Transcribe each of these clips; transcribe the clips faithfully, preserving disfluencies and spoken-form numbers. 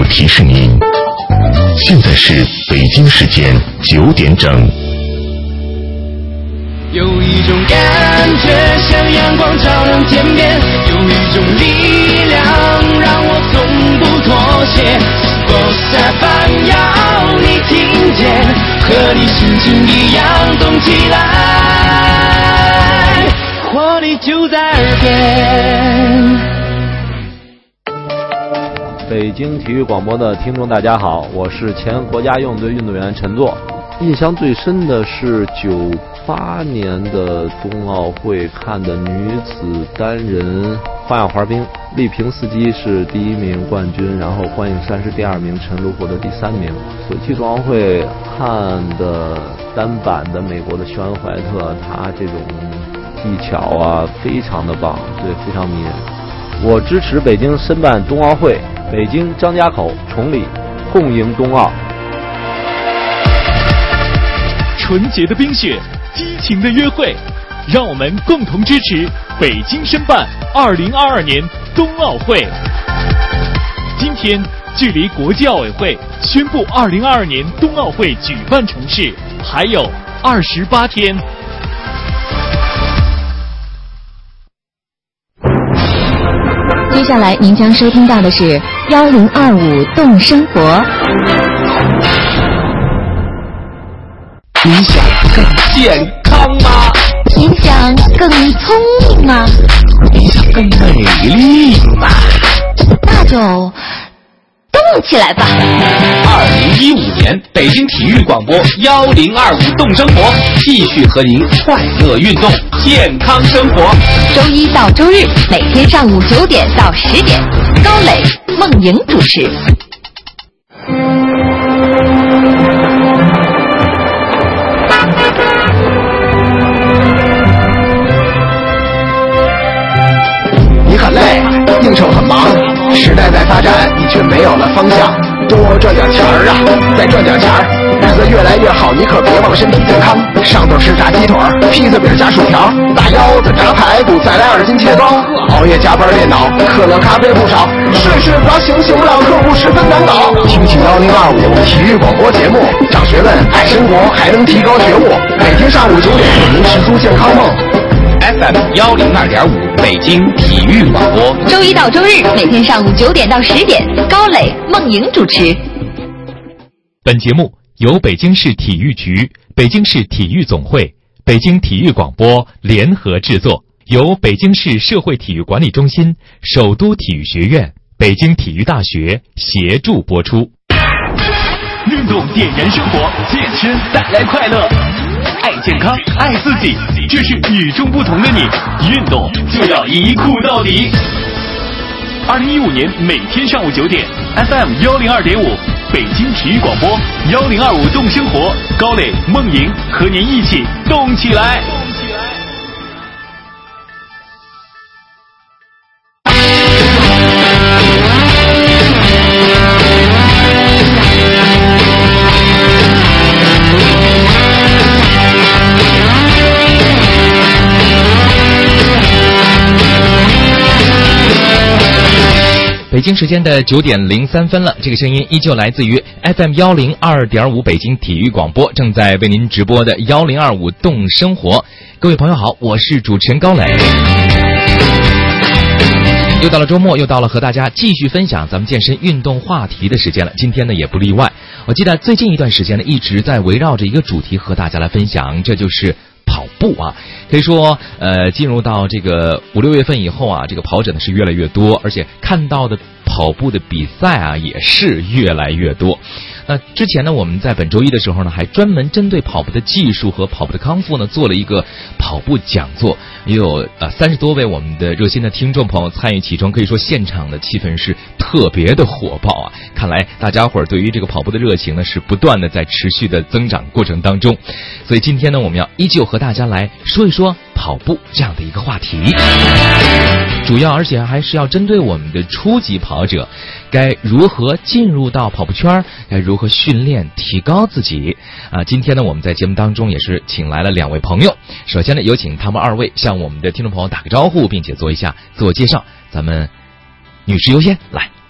提示您，现在是北京时间九点整。 有一种感觉像阳光照亮天边，有一种力量让我从不妥协。Boss F M 要你听见，和你心情一样动起来，活力就在耳边。 北京体育广播的听众大家好，我是前国家游泳队运动员陈作。印象最深的是九八年的冬奥会看的女子单人花样滑冰，丽萍司机是第一名冠军，然后关颖珊是第二名，陈露获得第三名。索契冬奥会看的单板的美国的肖恩怀特，他这种技巧啊非常的棒，对，非常迷人。我支持北京申办冬奥会，北京、张家口、崇礼共赢冬奥。 纯洁的冰雪，激情的约会，让我们共同支持北京申办二零二二年冬奥会。今天距离国际奥委会宣布二零二二年冬奥会举办城市还有二十八天。 接下来您将收听到的是幺零二五动生活。 你想更健康吗？ 你想更聪明吗？ 你想更美丽吗？ 那就动起来吧！ 二零一五年北京体育广播幺零二五动生活，继续和您快乐运动，健康生活。 周一到周日每天上午九点到十点，高磊、梦莹主持。 你很累，应酬很忙，时代在发展，你却没有了方向。多赚点钱儿啊，再赚点钱儿，日子越来越好，你可别忘身体健康。上头是炸鸡腿、披萨饼加薯条，大腰子炸排骨，再来二斤切糕。熬夜加班电脑，可乐咖啡不少，睡睡不着，醒醒不了，客户十分难搞。听听幺零二五体育广播节目，长学问，爱生活，还能提高觉悟。每天上午九点，您实租健康梦。 F M 幺零二点五，北京体育广播， 周一到周日每天上午九点到十点，高磊、梦莹主持。 本节目由北京市体育局、北京市体育总会、北京体育广播联合制作，由北京市社会体育管理中心、首都体育学院、北京体育大学协助播出。运动点燃生活，健身带来快乐。爱健康，爱自己，这是与众不同的你。运动就要一酷到底。二零一五年每天上午九点 ，F M 幺零二点五，北京体育广播幺零二五动生活，高磊、梦莹和您一起动起来。北京时间的九点零三分了，这个声音依旧来自于 F M 幺零二点五北京体育广播，正在为您直播的幺零二五动生活。各位朋友好，我是主持人高磊。又到了周末，又到了和大家继续分享咱们健身运动话题的时间了。今天呢也不例外，我记得最近一段时间呢一直在围绕着一个主题和大家来分享，这就是跑步啊。可以说呃，进入到这个五六月份以后啊，这个跑者呢是越来越多，而且看到的跑步的比赛啊也是越来越多。那之前呢我们在本周一的时候呢还专门针对跑步的技术和跑步的康复呢做了一个跑步讲座，也有呃三十多位我们的热心的听众朋友参与其中，可以说现场的气氛是特别的火爆啊。看来大家伙儿对于这个跑步的热情呢是不断的在持续的增长过程当中。所以今天呢我们要依旧和大家来说一说跑步这样的一个话题，主要而且还是要针对我们的初级跑者该如何进入到跑步圈，该如何训练提高自己啊。今天呢我们在节目当中也是请来了两位朋友，首先呢有请他们二位向我们的听众朋友打个招呼，并且做一下自我介绍。咱们女士优先来。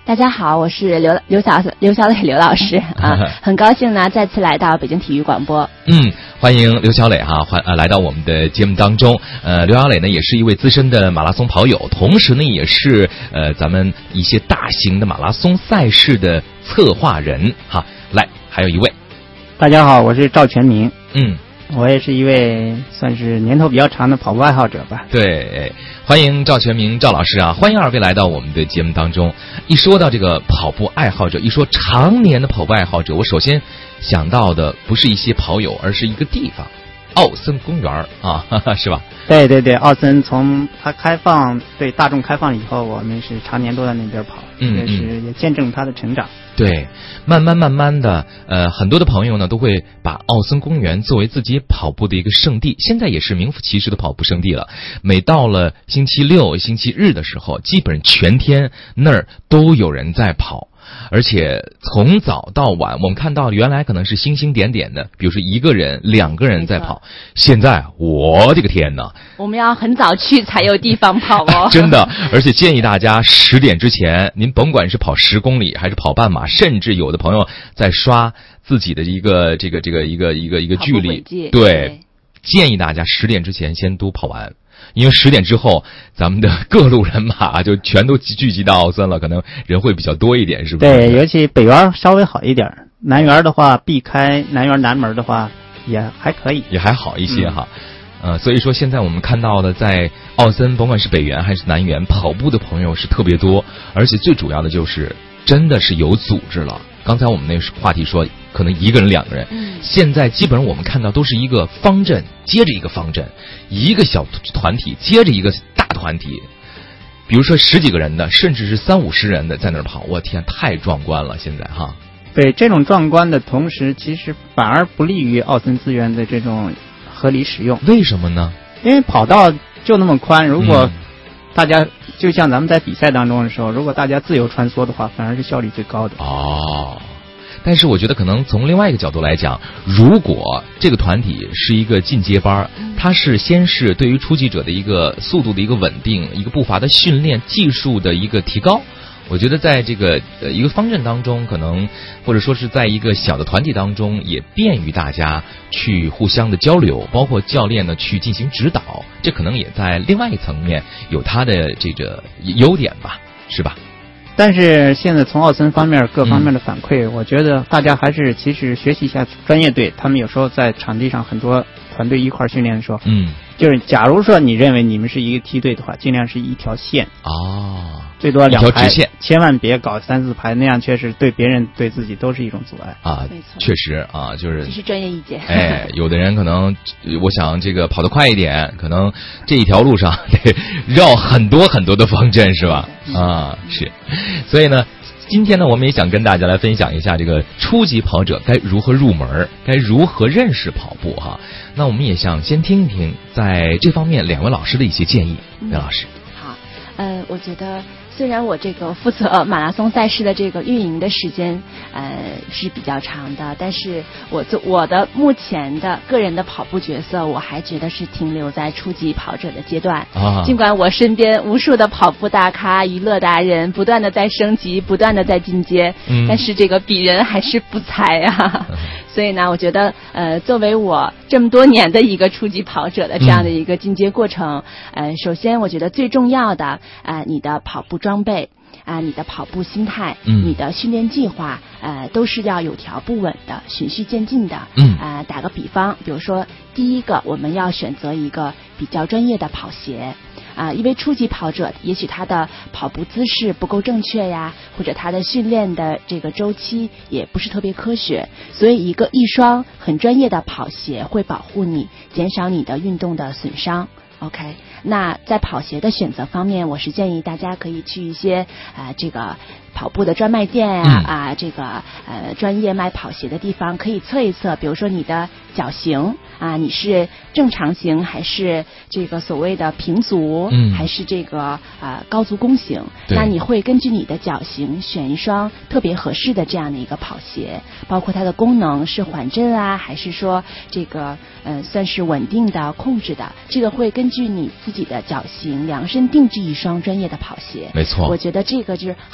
大家好，我是刘刘小刘小磊刘老师啊，很高兴呢再次来到北京体育广播。 嗯，欢迎刘小磊哈，欢呃来到我们的节目当中。呃，刘小磊呢也是一位资深的马拉松跑友，同时呢也是呃咱们一些大型的马拉松赛事的策划人哈。来，还有一位， 大家好，我是赵全明。 嗯。 我也是一位算是年头比较长的跑步爱好者吧。 对，欢迎赵全明赵老师啊，欢迎二位来到我们的节目当中。一说到这个跑步爱好者，一说常年的跑步爱好者，我首先想到的不是一些跑友，而是一个地方，奥森公园啊，哈哈，是吧？ 对对对，奥森从它开放对大众开放以后，我们是常年都在那边跑， 嗯， 也是也见证它的成长。 对，慢慢慢慢的，呃，很多的朋友呢都会把奥森公园作为自己跑步的一个圣地，现在也是名副其实的跑步圣地了。每到了星期六、星期日的时候，基本全天那儿都有人在跑。而且从早到晚，我们看到原来可能是星星点点的，比如说一个人、两个人在跑，现在我的个天哪！ 我们要很早去才有地方跑哦。 真的，而且建议大家十点之前，您甭管是跑十公里还是跑半马，甚至有的朋友在刷自己的一个这个这个一个一个一个距离，对，对建议大家十点之前先都跑完。因为十点之后，咱们的各路人马就全都聚集到奥森了，可能人会比较多一点，是不是？ 对，尤其北园稍微好一点，南园的话，避开南园南门的话，也还可以， 也还好一些哈。嗯、呃，所以说现在我们看到的，在奥森，甭管是北园还是南园，跑步的朋友是特别多，而且最主要的就是真的是有组织了。刚才我们那个话题说，可能一个人、两个人，嗯，现在基本上我们看到都是一个方阵接着一个方阵，一个小团体接着一个大团体，比如说十几个人的，甚至是三五十人的在那儿跑，我天，太壮观了！现在哈， 对这种壮观的同时，其实反而不利于奥森资源的这种合理使用。 为什么呢？ 因为跑道就那么宽，如果大家、嗯、就像咱们在比赛当中的时候，如果大家自由穿梭的话，反而是效率最高的。 哦，但是我觉得可能从另外一个角度来讲，如果这个团体是一个进阶班，它是先是对于初级者的一个速度的一个稳定，一个步伐的训练，技术的一个提高。我觉得在这个呃一个方阵当中，可能或者说是在一个小的团体当中，也便于大家去互相的交流，包括教练呢去进行指导，这可能也在另外一层面有它的这个优点吧，是吧？ 但是现在从奥森方面各方面的反馈、嗯、我觉得大家还是其实学习一下专业队，他们有时候在场地上很多团队一块训练的时候，嗯，就是假如说你认为你们是一个梯队的话，尽量是一条线哦， 最多两排， 直线， 千万别搞三四排，那样确实对别人对自己都是一种阻碍啊。没错，确实啊，就是这是专业意见。 哎，有的人可能我想这个跑得快一点，可能这一条路上得绕很多很多的方阵，是吧？啊，是。所以呢，今天呢，我们也想跟大家来分享一下这个初级跑者该如何入门，该如何认识跑步哈。那我们也想先听一听在这方面两位老师的一些建议。梁、嗯、老师， 好，呃，我觉得。虽然我这个负责马拉松赛事的这个运营的时间，呃是比较长的，但是我做我的目前的个人的跑步角色，我还觉得是停留在初级跑者的阶段。啊，尽管我身边无数的跑步大咖、娱乐达人，不断的在升级，不断的在进阶，嗯，但是这个比人还是不才啊。嗯、所以呢，我觉得呃，作为我这么多年的一个初级跑者的这样的一个进阶过程，嗯、呃，首先我觉得最重要的啊、呃，你的跑步装备啊、呃，你的跑步心态，嗯，你的训练计划，呃，都是要有条不紊的、循序渐进的。嗯，啊、呃，打个比方，比如说，第一个，我们要选择一个比较专业的跑鞋。啊，因为初级跑者也许他的跑步姿势不够正确呀，或者他的训练的这个周期也不是特别科学，所以一个一双很专业的跑鞋会保护你，减少你的运动的损伤。OK， 那在跑鞋的选择方面，我是建议大家可以去一些啊、呃、这个跑步的专卖店啊、嗯、啊这个呃专业卖跑鞋的地方，可以测一测，比如说你的脚型啊，你是正常型还是这个所谓的平足，嗯，还是这个啊、呃、高足弓型？那你会根据你的脚型选一双特别合适的这样的一个跑鞋，包括它的功能是缓震啊，还是说这个呃算是稳定的控制的，这个会根据你自己的脚型量身定制一双专业的跑鞋。 没错， 我觉得这个就是好马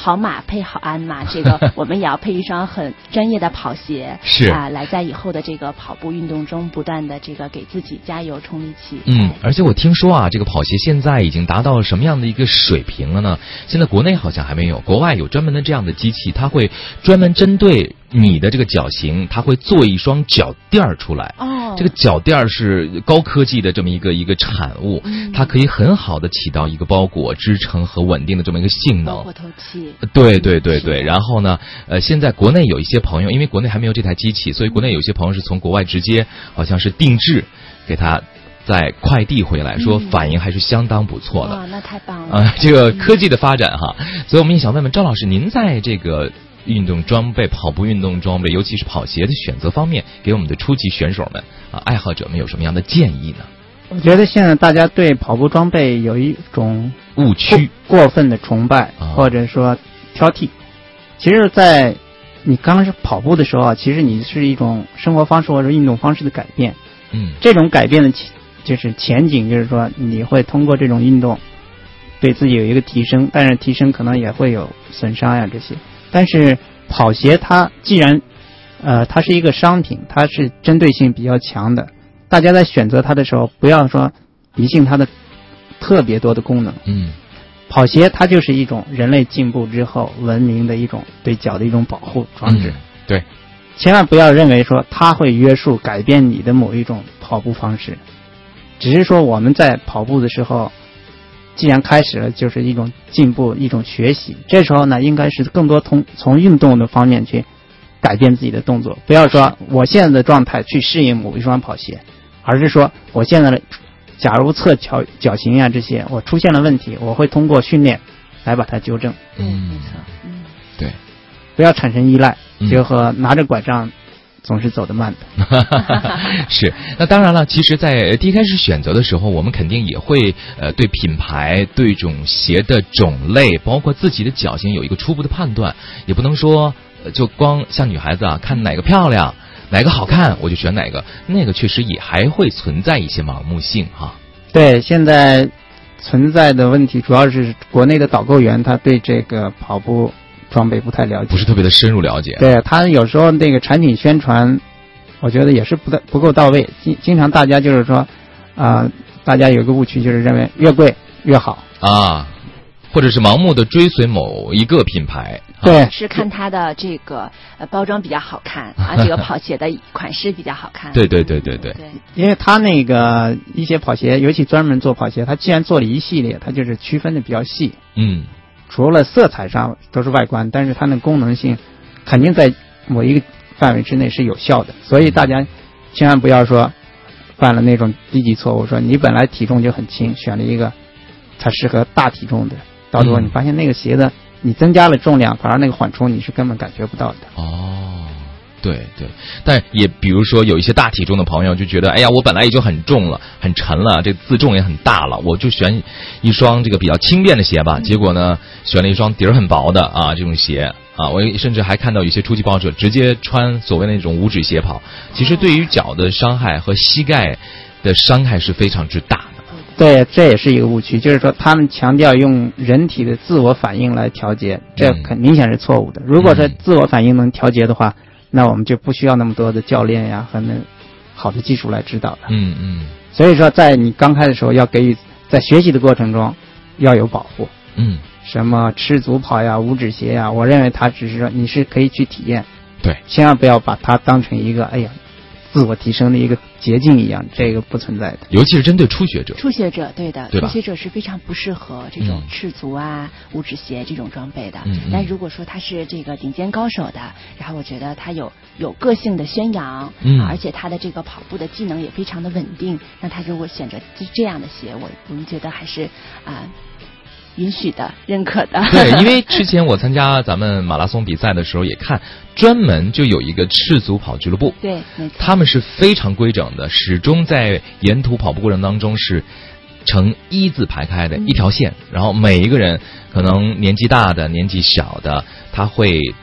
配好鞍嘛，这个我们也要配一双很专业的跑鞋， 是啊、呃，来在以后的这个跑步运动中不断的这个给自己加油充力气。 嗯，而且我听说啊，这个跑鞋现在已经达到了什么样的一个水平了呢？现在国内好像还没有，国外有专门的这样的机器，它会专门针对你的这个脚型，它会做一双脚垫儿出来。 哦， 这个脚垫儿是高科技的这么一个一个产物， 嗯、 它可以很好的起到一个包裹、支撑和稳定的这么一个性能。 包裹透气。 对对对对，然后呢，呃，现在国内有一些朋友，因为国内还没有这台机器，所以国内有些朋友是从国外直接好像是定制给他在快递回来，说反应还是相当不错的。 哇，那太棒了！ 啊、呃，这个科技的发展哈，所以我们也想问问赵老师，您在这个运动装备、跑步运动装备，尤其是跑鞋的选择方面，给我们的初级选手们啊、爱好者们有什么样的建议呢？ 我觉得现在大家对跑步装备有一种误区、 过分的崇拜， 啊、 或者说挑剔。其实，在你刚开始跑步的时候啊，其实你是一种生活方式或者运动方式的改变。 嗯， 这种改变的就是前景，就是说你会通过这种运动对自己有一个提升，但是提升可能也会有损伤呀这些。但是跑鞋它既然呃它是一个商品，它是针对性比较强的，大家在选择它的时候不要说迷信它的特别多的功能。 嗯， 跑鞋它就是一种人类进步之后文明的一种对脚的一种保护装置。 嗯、对， 千万不要认为说它会约束改变你的某一种跑步方式，只是说我们在跑步的时候既然开始了，就是一种进步，一种学习，这时候呢应该是更多从从运动的方面去改变自己的动作，不要说我现在的状态去适应某一双跑鞋，而是说我现在的假如侧脚脚型呀这些我出现了问题，我会通过训练来把它纠正。 嗯，没错，嗯， 对， 不要产生依赖，就和拿着拐杖总是走得慢的。 是，那当然了，其实在第一开始选择的时候，我们肯定也会呃对品牌、对这种鞋的种类，包括自己的脚型有一个初步的判断，也不能说呃就光像女孩子啊，看哪个漂亮，哪个好看我就选哪个，那个确实也还会存在一些盲目性哈。 对，现在存在的问题主要是国内的导购员他对这个跑步装备不太了解， 不是特别的深入了解。 对，他有时候那个产品宣传我觉得也是不太不够到位，经经常大家就是说啊、呃，大家有一个误区，就是认为越贵越好啊，或者是盲目的追随某一个品牌。 对， 是看它的这个呃包装比较好看啊，这个跑鞋的款式比较好看。 对对对对对。 对， 因为它那个一些跑鞋，尤其专门做跑鞋，它既然做了一系列，它就是区分的比较细。 嗯。 除了色彩上都是外观，但是它的功能性肯定在某一个范围之内是有效的，所以大家千万不要说犯了那种低级错误，说你本来体重就很轻，选了一个它适合大体重的，到时候你发现那个鞋的你增加了重量，反而那个缓冲你是根本感觉不到的。 哦，对对，但也比如说有一些大体重的朋友就觉得，哎呀，我本来也就很重了，很沉了，这自重也很大了，我就选一双这个比较轻便的鞋吧。结果呢，选了一双底儿很薄的啊这种鞋啊，我甚至还看到有些初级跑者直接穿所谓的那种五指鞋跑，其实对于脚的伤害和膝盖的伤害是非常之大的。 对，这也是一个误区，就是说他们强调用人体的自我反应来调节，这很明显是错误的。如果说自我反应能调节的话，那我们就不需要那么多的教练呀和那好的技术来指导了。 嗯嗯。 所以说，在你刚开的时候，要给予在学习的过程中要有保护。 嗯。 什么赤足跑呀、五指鞋呀，我认为它只是说你是可以去体验。 对。 千万不要把它当成一个哎呀自我提升的一个捷径一样，这个不存在的。 尤其是针对初学者。 初学者，对的， 对吧？ 初学者是非常不适合这种赤足啊、嗯、五指鞋这种装备的。 嗯嗯。 但如果说他是这个顶尖高手的，然后我觉得他有有个性的宣扬， 嗯、 啊，而且他的这个跑步的技能也非常的稳定，那他如果选择这样的鞋，我我们觉得还是啊。呃允许的，认可的。 对，因为之前我参加咱们马拉松比赛的时候，也看专门就有一个赤足跑俱乐部。 对，没错。 他们是非常规整的，始终在沿途跑步过程当中是呈一字排开的一条线，嗯、然后每一个人可能年纪大的、年纪小的，他会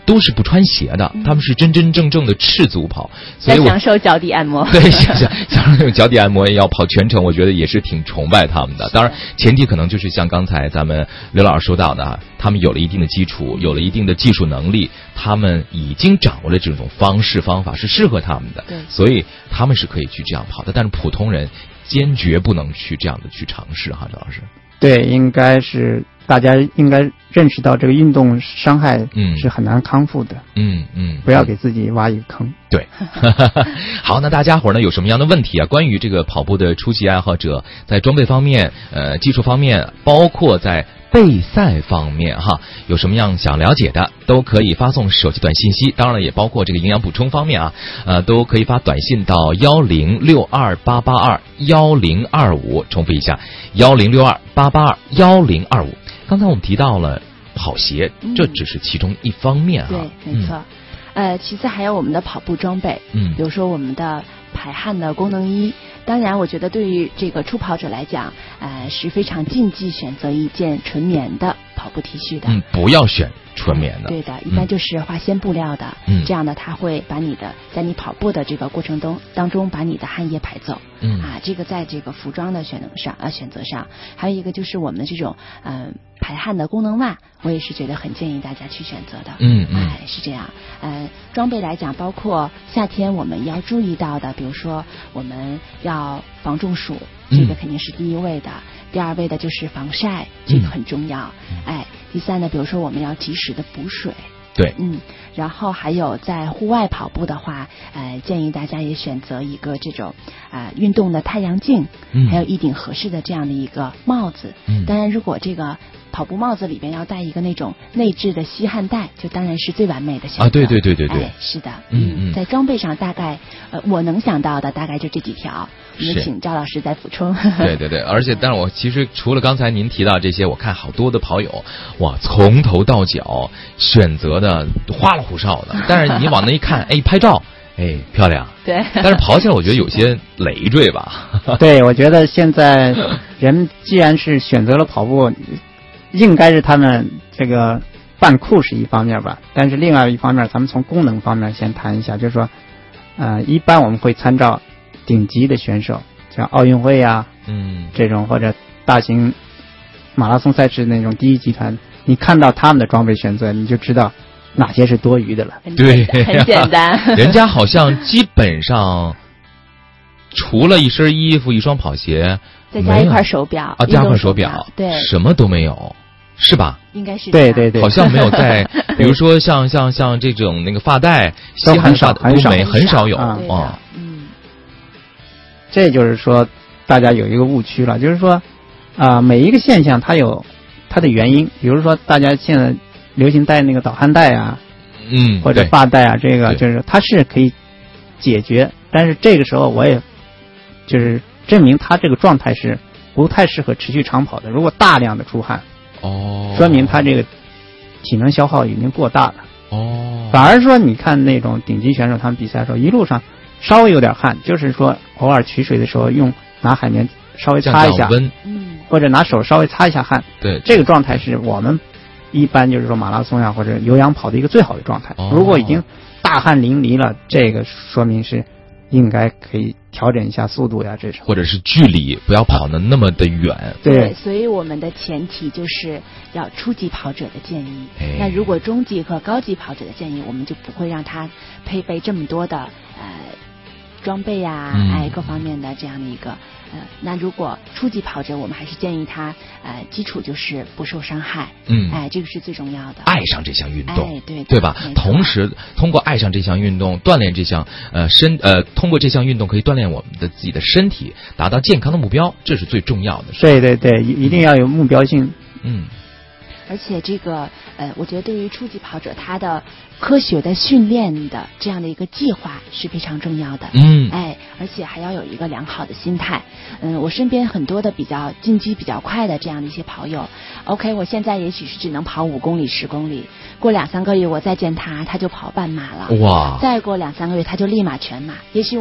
都是不穿鞋的，他们是真真正正的赤足跑，所以我享受脚底按摩。 对，享受享受脚底按摩也要跑全程，我觉得也是挺崇拜他们的。当然，前提可能就是像刚才咱们刘老师说到的，他们有了一定的基础，有了一定的技术能力，他们已经掌握了这种方式方法是适合他们的，所以他们是可以去这样跑的。但是普通人坚决不能去这样的去尝试哈，刘老师。 对，应该是大家应该认识到这个运动伤害是很难康复的。 嗯嗯， 不要给自己挖一个坑。 对，好，那大家伙呢有什么样的问题啊？关于这个跑步的初级爱好者，在装备方面、呃技术方面，包括在备赛方面哈，有什么样想了解的，都可以发送手机短信息。当然了，也包括这个营养补充方面啊，呃，都可以发短信到幺零六二八八二幺零二五，重复一下，幺零六二八八二幺零二五。刚才我们提到了跑鞋，这只是其中一方面哈。 对，没错。嗯、呃，其次还有我们的跑步装备，嗯，比如说我们的排汗的功能衣。当然，我觉得对于这个初跑者来讲，呃，是非常禁忌选择一件纯棉的跑步 T 恤的。 嗯，不要选纯棉的。 对的，一般就是化纤布料的。嗯，这样呢，它会把你的在你跑步的这个过程中当中把你的汗液排走。嗯，啊，这个在这个服装的选择上呃选择上，还有一个就是我们的这种嗯、呃、排汗的功能袜，我也是觉得很建议大家去选择的。 嗯嗯， 哎，是这样。呃，装备来讲，包括夏天我们要注意到的，比如说我们要要防中暑，这个肯定是第一位的。嗯、第二位的就是防晒，这个很重要。嗯、哎，第三呢，比如说我们要及时的补水。 对， 嗯，然后还有在户外跑步的话，呃，建议大家也选择一个这种啊、呃、运动的太阳镜，嗯，还有一顶合适的这样的一个帽子。嗯，当然，如果这个跑步帽子里边要戴一个那种内置的吸汗带，就当然是最完美的选择啊！对对对对对， 哎，是的，嗯嗯，在装备上大概呃我能想到的大概就这几条，我们请赵老师再补充。 对对对，而且但是我其实除了刚才您提到这些，我看好多的跑友哇，从头到脚选择的花里胡哨的，但是你往那一看，哎，拍照。哎，漂亮。 对， 但是跑起来我觉得有些累赘吧。 对，我觉得现在人既然是选择了跑步，应该是他们这个扮酷是一方面吧，但是另外一方面，咱们从功能方面先谈一下，就是说，呃，一般我们会参照顶级的选手，像奥运会啊，嗯，这种或者大型马拉松赛事那种第一集团，你看到他们的装备选择，你就知道哪些是多余的了。 对， 很简单。 人家好像基本上除了一身衣服、一双跑鞋， 再加一块手表啊，加一块手表， 对， 什么都没有，是吧？ 应该是对对对， 好像没有在，比如说像像像这种那个发带、吸汗发很少都没很少有啊。 哦、 嗯， 这就是说大家有一个误区了，就是说啊、呃，每一个现象它有它的原因，比如说大家现在流行戴那个导汗带啊， 嗯， 或者发带啊，这个就是它是可以解决，但是这个时候我也就是证明它这个状态是不太适合持续长跑的。如果大量的出汗， 哦， 说明它这个体能消耗已经过大了。 哦， 反而说你看那种顶级选手，他们比赛的时候一路上稍微有点汗，就是说偶尔取水的时候用拿海绵稍微擦一下， 温， 嗯， 或者拿手稍微擦一下汗。 对， 这个状态是我们一般就是说马拉松呀、啊、或者有氧跑的一个最好的状态。 哦、 如果已经大汗淋漓了，这个说明是应该可以调整一下速度呀，这种或者是距离不要跑得那么的远。 对， 所以我们的前提就是要初级跑者的建议。 哎、 那如果中级和高级跑者的建议，我们就不会让他配备这么多的呃装备呀、 嗯， 哎，各方面的这样的一个呃。那如果初级跑者，我们还是建议他呃基础就是不受伤害。 嗯， 哎，这个是最重要的。 爱上这项运动， 哎，对对吧？同时通过爱上这项运动，锻炼这项呃身呃，通过这项运动可以锻炼我们的自己的身体，达到健康的目标，这是最重要的。 对对对，一定要有目标性。 嗯。 而且这个呃，我觉得对于初级跑者，他的科学的训练的这样的一个计划是非常重要的。 嗯， 哎，而且还要有一个良好的心态。嗯，我身边很多的比较进击比较快的这样的一些跑友 ，OK， 我现在也许是只能跑五公里、十公里，过两三个月我再见他，他就跑半马了。 哇！ 再过两三个月他就立马全马。也许我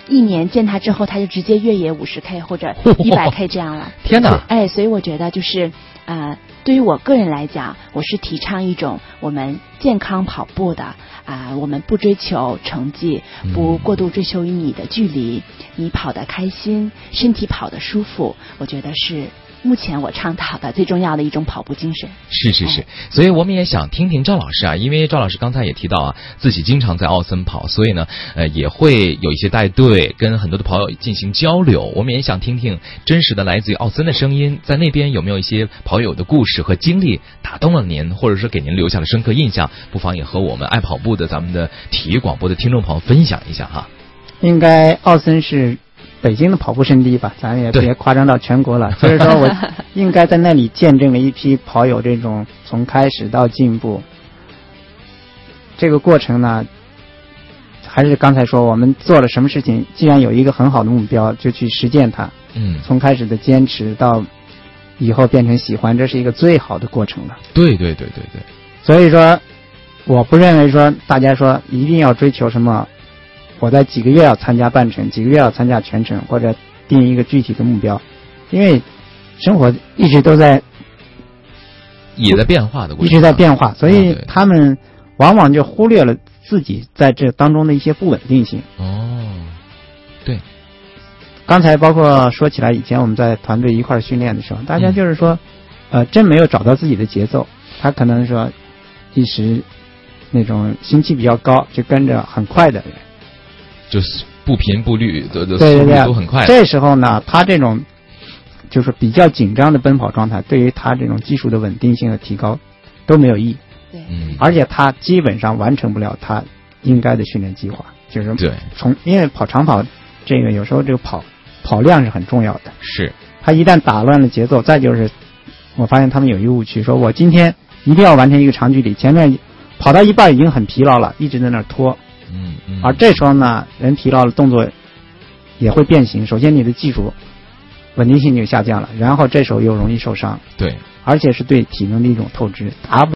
一年见他之后，他就直接越野五十 K 或者一百 K 这样了。 天哪！ 哎，所以我觉得就是呃，对于我个人来讲，我是提倡一种我们健康跑步的啊、呃，我们不追求成绩，不过度追求于你的距离，你跑得开心，身体跑得舒服，我觉得是目前我倡导的最重要的一种跑步精神。 是是是，所以我们也想听听赵老师啊，因为赵老师刚才也提到啊，自己经常在奥森跑，所以呢，呃，也会有一些带队，跟很多的跑友进行交流。我们也想听听真实的来自于奥森的声音，在那边有没有一些跑友的故事和经历打动了您，或者是给您留下了深刻印象？不妨也和我们爱跑步的咱们的体育广播的听众朋友分享一下哈。 应该奥森是北京的跑步圣地吧，咱也别夸张到全国了。就是说我应该在那里见证了一批跑友这种从开始到进步这个过程呢。还是刚才说我们做了什么事情，既然有一个很好的目标，就去实践它。 嗯， 从开始的坚持到以后变成喜欢，这是一个最好的过程了。 对对对对对。 所以说，我不认为说大家说一定要追求什么。我在几个月要参加半程，几个月要参加全程，或者定一个具体的目标，因为生活一直都在也在变化的过程， 一直在变化，所以他们往往就忽略了自己在这当中的一些不稳定性。 哦，对。 刚才包括说起来，以前我们在团队一块训练的时候，大家就是说，嗯、呃，真没有找到自己的节奏，他可能说一时那种心气比较高，就跟着很快的人。 就是不频不绿的的速度都很快。 这时候呢，他这种就是比较紧张的奔跑状态，对于他这种技术的稳定性的提高都没有意义。 对， 嗯， 而且他基本上完成不了他应该的训练计划。就是对， 从因为跑长跑这个有时候这个跑跑量是很重要的。 是。 他一旦打乱了节奏，再就是我发现他们有一个误区，说我今天一定要完成一个长距离，前面跑到一半已经很疲劳了，一直在那儿拖。 嗯嗯， 而这时候呢，人疲劳了，动作也会变形。首先，你的技术稳定性就下降了，然后这时候又容易受伤。 对， 而且是对体能的一种透支，达不